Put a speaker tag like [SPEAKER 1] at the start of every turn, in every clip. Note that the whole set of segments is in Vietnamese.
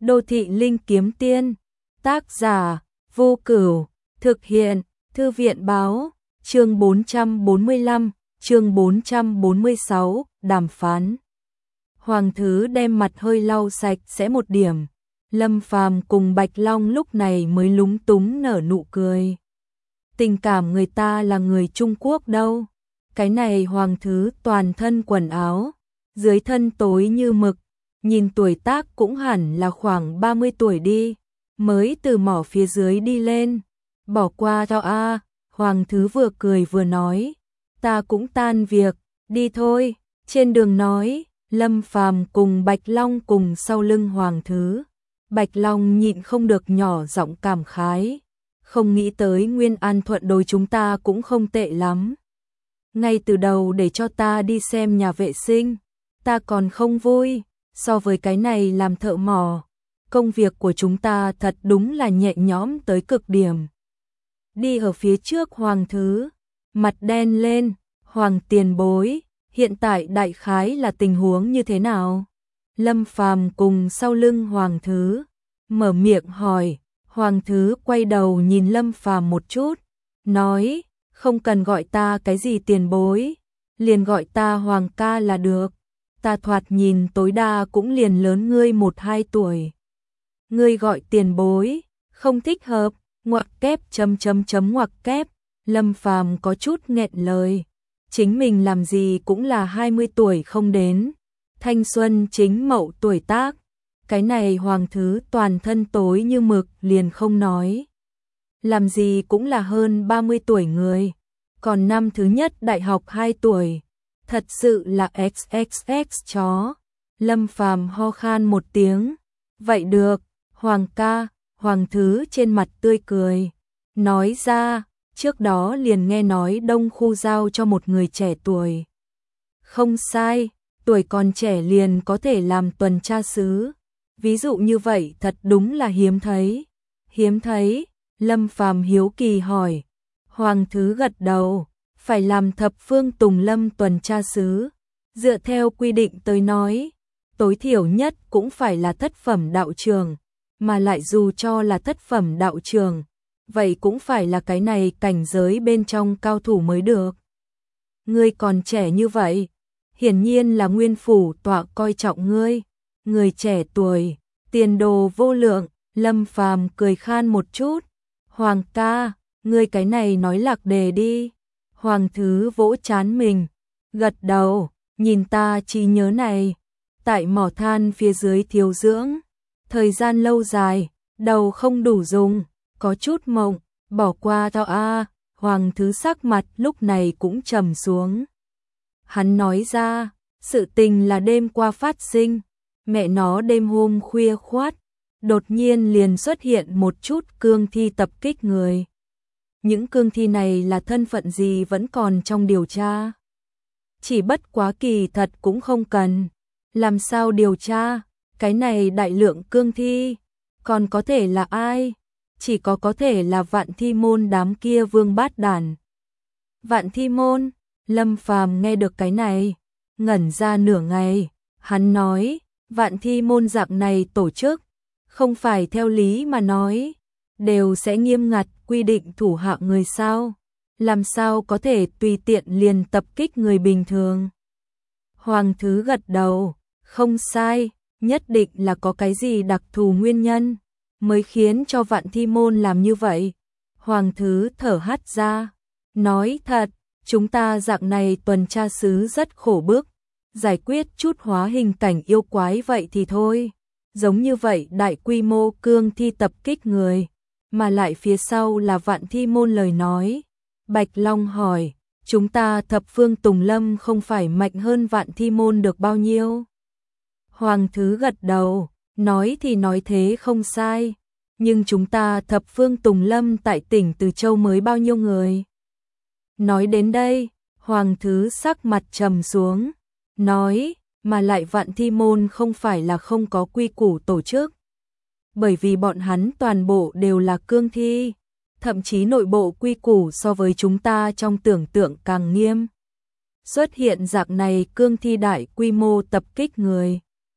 [SPEAKER 1] Đô thị linh kiếm tiên, tác giả, Vô Cửu, thực hiện, Thư viện báo, chương 445, chương 446, đàm phán. Hoàng thứ đem mặt hơi lau sạch sẽ một điểm, Lâm Phàm cùng Bạch Long lúc này mới lúng túng nở nụ cười. Tình cảm người ta là người Trung Quốc đâu, cái này Hoàng thứ toàn thân quần áo, dưới thân tối như mực, nhìn tuổi tác cũng hẳn là khoảng 30 tuổi đi, mới từ mỏ phía dưới đi lên. Bỏ qua cho a. Hoàng thứ vừa cười vừa nói, ta cũng tan việc, đi thôi. Trên đường nói, Lâm Phàm cùng Bạch Long cùng sau lưng Hoàng thứ. Bạch Long nhịn không được nhỏ giọng cảm khái, không nghĩ tới Nguyên An Thuận đối chúng ta cũng không tệ lắm. Ngay từ đầu để cho ta đi xem nhà vệ sinh, ta còn không vui, so với cái này làm thợ mỏ, công việc của chúng ta thật đúng là nhẹ nhõm tới cực điểm. Đi ở phía trước Hoàng thứ, mặt đen lên, Hoàng tiền bối, hiện tại đại khái là tình huống như thế nào? Lâm Phàm cùng sau lưng Hoàng thứ, mở miệng hỏi. Hoàng thứ quay đầu nhìn Lâm Phàm một chút, nói, không cần gọi ta cái gì tiền bối, liền gọi ta Hoàng ca là được, ta thoạt nhìn tối đa cũng liền lớn ngươi 1-2 tuổi. Ngươi gọi tiền bối, không thích hợp, ngoặc kép ngoặc kép, Lâm Phàm có chút nghẹn lời, chính mình làm gì cũng là 20 tuổi không đến, thanh xuân chính mậu tuổi tác. Cái này Hoàng thứ toàn thân tối như mực liền không nói. Làm gì cũng là hơn 30 tuổi người, còn năm thứ nhất đại học 2 tuổi. Thật sự là XXX chó. Lâm Phàm ho khan một tiếng. Vậy được, Hoàng ca. Hoàng thứ trên mặt tươi cười, nói ra, trước đó liền nghe nói Đông khu giao cho một người trẻ tuổi. Không sai, tuổi còn trẻ liền có thể làm tuần tra sứ. Ví dụ như vậy thật đúng là hiếm thấy. Hiếm thấy, Lâm Phàm hiếu kỳ hỏi. Hoàng thứ gật đầu, phải làm thập phương Tùng Lâm tuần tra sứ. Dựa theo quy định tới nói, tối thiểu nhất cũng phải là thất phẩm đạo trường, mà lại dù cho là thất phẩm đạo trường, vậy cũng phải là cái này cảnh giới bên trong cao thủ mới được. Ngươi còn trẻ như vậy, hiển nhiên là Nguyên phủ tọa coi trọng ngươi. Người trẻ tuổi, tiền đồ vô lượng. Lâm Phàm cười khan một chút. Hoàng ca, ngươi cái này nói lạc đề đi. Hoàng thứ vỗ trán mình, gật đầu, nhìn ta trí nhớ này. Tại mỏ than phía dưới thiếu dưỡng, thời gian lâu dài, đầu không đủ dùng, có chút mộng, bỏ qua cho a. Hoàng thứ sắc mặt lúc này cũng trầm xuống. Hắn nói ra, sự tình là đêm qua phát sinh. Mẹ nó đêm hôm khuya khoát, đột nhiên liền xuất hiện một chút cương thi tập kích người. Những cương thi này là thân phận gì vẫn còn trong điều tra. Chỉ bất quá kỳ thật cũng không cần. Làm sao điều tra, cái này đại lượng cương thi, còn có thể là ai? Chỉ có thể là Vạn Thi môn đám kia vương bát đàn. Vạn Thi môn, Lâm Phàm nghe được cái này, ngẩn ra nửa ngày, hắn nói, Vạn Thi môn dạng này tổ chức, không phải theo lý mà nói, đều sẽ nghiêm ngặt quy định thủ hạ người sao, làm sao có thể tùy tiện liền tập kích người bình thường. Hoàng thứ gật đầu, không sai, nhất định là có cái gì đặc thù nguyên nhân, mới khiến cho Vạn Thi môn làm như vậy. Hoàng thứ thở hắt ra, nói thật, chúng ta dạng này tuần tra sứ rất khổ bức. Giải quyết chút hóa hình cảnh yêu quái vậy thì thôi. Giống như vậy đại quy mô cương thi tập kích người, mà lại phía sau là Vạn Thi môn lời nói. Bạch Long hỏi, chúng ta thập phương Tùng Lâm không phải mạnh hơn Vạn Thi môn được bao nhiêu? Hoàng thứ gật đầu, nói thì nói thế không sai. Nhưng chúng ta thập phương Tùng Lâm tại tỉnh Từ Châu mới bao nhiêu người? Nói đến đây, Hoàng thứ sắc mặt trầm xuống. Nói, mà lại Vạn Thi môn không phải là không có quy củ tổ chức. Bởi vì bọn hắn toàn bộ đều là cương thi, thậm chí nội bộ quy củ so với chúng ta trong tưởng tượng càng nghiêm. Xuất hiện dạng này cương thi đại quy mô tập kích người.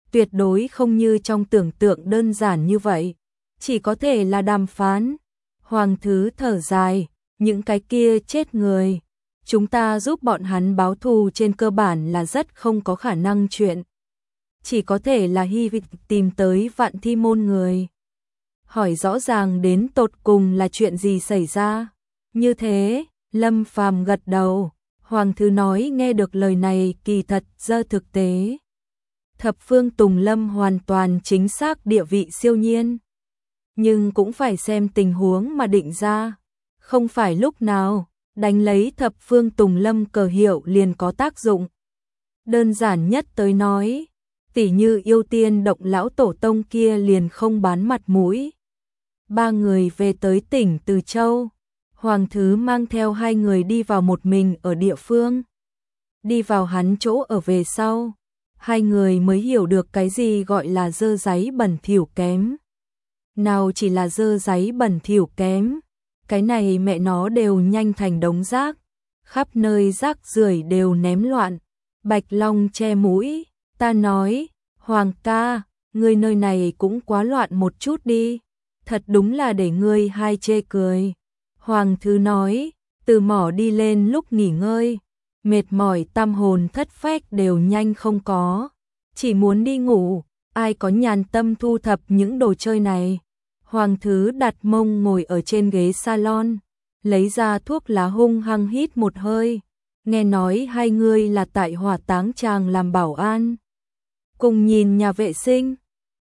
[SPEAKER 1] tuyệt đối không như trong tưởng tượng đơn giản như vậy, chỉ có thể là đàm phán. Hoàng thứ thở dài, những cái kia chết người, chúng ta giúp bọn hắn báo thù trên cơ bản là rất không có khả năng chuyện. Chỉ có thể là hy vọng tìm tới Vạn Thi môn người. Hỏi rõ ràng đến tột cùng là chuyện gì xảy ra. Như thế, Lâm Phàm gật đầu. Hoàng thứ nói nghe được lời này kỳ thật dơ thực tế. Thập phương Tùng Lâm hoàn toàn chính xác địa vị siêu nhiên. Nhưng cũng phải xem tình huống mà định ra. Không phải lúc nào đánh lấy thập phương Tùng Lâm cờ hiệu liền có tác dụng. Đơn giản nhất tới nói, tỉ như Yêu Tiên Động lão tổ tông kia liền không bán mặt mũi. Ba người về tới tỉnh Từ Châu, Hoàng thứ mang theo hai người đi vào một mình ở địa phương. Đi vào hắn chỗ ở về sau, hai người mới hiểu được cái gì gọi là dơ dáy bẩn thỉu kém. Nào chỉ là dơ dáy bẩn thỉu kém, cái này mẹ nó đều nhanh thành đống rác, khắp nơi rác rưởi đều ném loạn. Bạch Long che mũi, ta nói, Hoàng ca, ngươi nơi này cũng quá loạn một chút đi, thật đúng là để ngươi hai chê cười. Hoàng thứ nói, từ mỏ đi lên lúc nghỉ ngơi, mệt mỏi tâm hồn thất phách đều nhanh không có, chỉ muốn đi ngủ, ai có nhàn tâm thu thập những đồ chơi này. Hoàng thứ đặt mông ngồi ở trên ghế salon, lấy ra thuốc lá hung hăng hít một hơi, nghe nói hai người là tại hỏa táng tràng làm bảo an. Cùng nhìn nhà vệ sinh,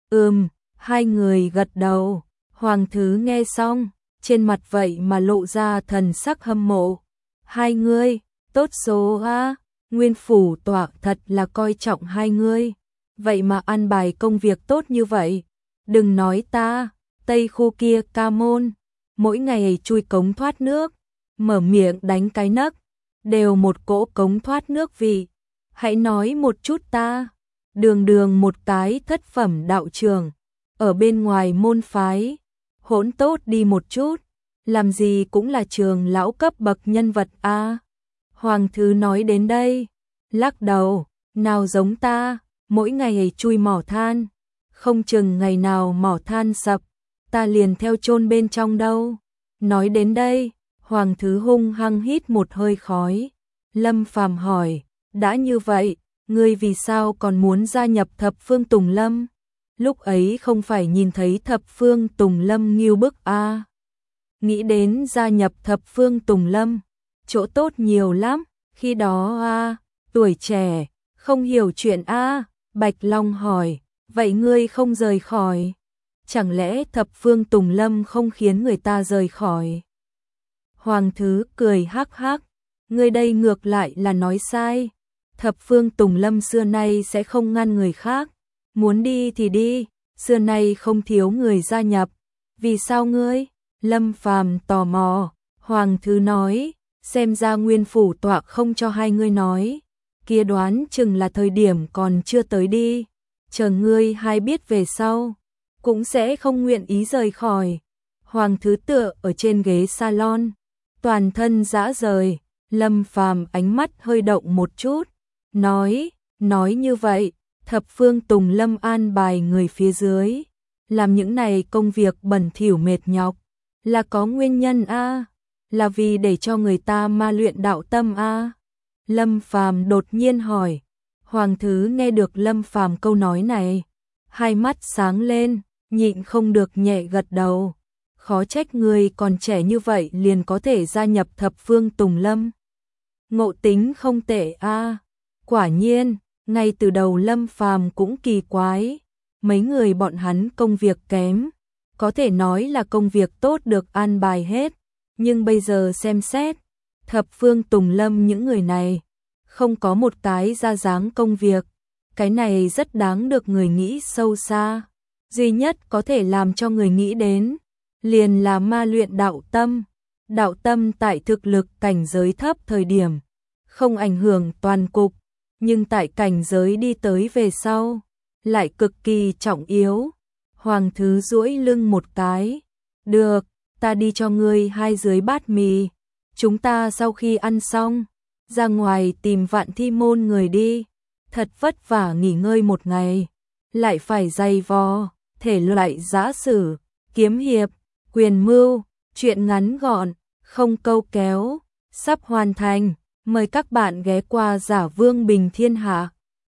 [SPEAKER 1] hai người gật đầu, Hoàng thứ nghe xong, trên mặt vậy mà lộ ra thần sắc hâm mộ. Hai người, tốt số a, Nguyên phủ tọa thật là coi trọng hai người, vậy mà an bài công việc tốt như vậy. Đừng nói ta, Tây khu kia ca môn, mỗi ngày chui cống thoát nước, mở miệng đánh cái nấc, đều một cỗ cống thoát nước vị. Hãy nói một chút ta, đường đường một cái thất phẩm đạo trường, ở bên ngoài môn phái, hỗn tốt đi một chút, làm gì cũng là trường lão cấp bậc nhân vật a. Hoàng thứ nói đến đây, lắc đầu, nào giống ta, mỗi ngày chui mỏ than, không chừng ngày nào mỏ than sập, ta liền theo chôn bên trong đâu. Nói đến đây, Hoàng thứ hung hăng hít một hơi khói. Lâm Phàm hỏi, đã như vậy, ngươi vì sao còn muốn gia nhập thập phương Tùng Lâm? Lúc ấy không phải nhìn thấy thập phương Tùng Lâm nghiêu bức a. Nghĩ đến gia nhập thập phương Tùng Lâm, chỗ tốt nhiều lắm, khi đó a, tuổi trẻ, không hiểu chuyện a. Bạch Long hỏi, vậy ngươi không rời khỏi? Chẳng lẽ thập phương Tùng Lâm không khiến người ta rời khỏi? Hoàng thứ cười hắc hắc, ngươi đây ngược lại là nói sai. Thập phương Tùng Lâm xưa nay sẽ không ngăn người khác, muốn đi thì đi, xưa nay không thiếu người gia nhập. Vì sao ngươi? Lâm Phàm tò mò. Hoàng thứ nói, xem ra Nguyên phủ tọa không cho hai ngươi nói, kia đoán chừng là thời điểm còn chưa tới đi, chờ ngươi hai biết về sau, cũng sẽ không nguyện ý rời khỏi. Hoàng thứ tựa ở trên ghế salon, toàn thân rã rời. Lâm Phàm ánh mắt hơi động một chút, nói như vậy, thập phương Tùng Lâm an bài người phía dưới, làm những này công việc bẩn thỉu mệt nhọc, là có nguyên nhân a, là vì để cho người ta ma luyện đạo tâm a. Lâm Phàm đột nhiên hỏi. Hoàng thứ nghe được Lâm Phàm câu nói này, hai mắt sáng lên, nhịn không được nhẹ gật đầu. Khó trách người còn trẻ như vậy liền có thể gia nhập thập phương Tùng Lâm. Ngộ tính không tệ a. Quả nhiên, ngay từ đầu Lâm Phàm cũng kỳ quái, mấy người bọn hắn công việc kém, có thể nói là công việc tốt được an bài hết, nhưng bây giờ xem xét, thập phương Tùng Lâm những người này, không có một cái ra dáng công việc, cái này rất đáng được người nghĩ sâu xa. Duy nhất có thể làm cho người nghĩ đến, liền là ma luyện đạo tâm tại thực lực cảnh giới thấp thời điểm, không ảnh hưởng toàn cục, nhưng tại cảnh giới đi tới về sau, lại cực kỳ trọng yếu. Hoàng thứ duỗi lưng một cái, được, ta đi cho ngươi hai dưới bát mì, chúng ta sau khi ăn xong, ra ngoài tìm Vạn Thi môn người đi, thật vất vả nghỉ ngơi một ngày, lại phải dày vò, thể loại giã sử, kiếm hiệp, quyền mưu, truyện ngắn gọn, không câu kéo, sắp hoàn thành. Mời các bạn ghé qua Giả Vương Bình Thiên Hạ.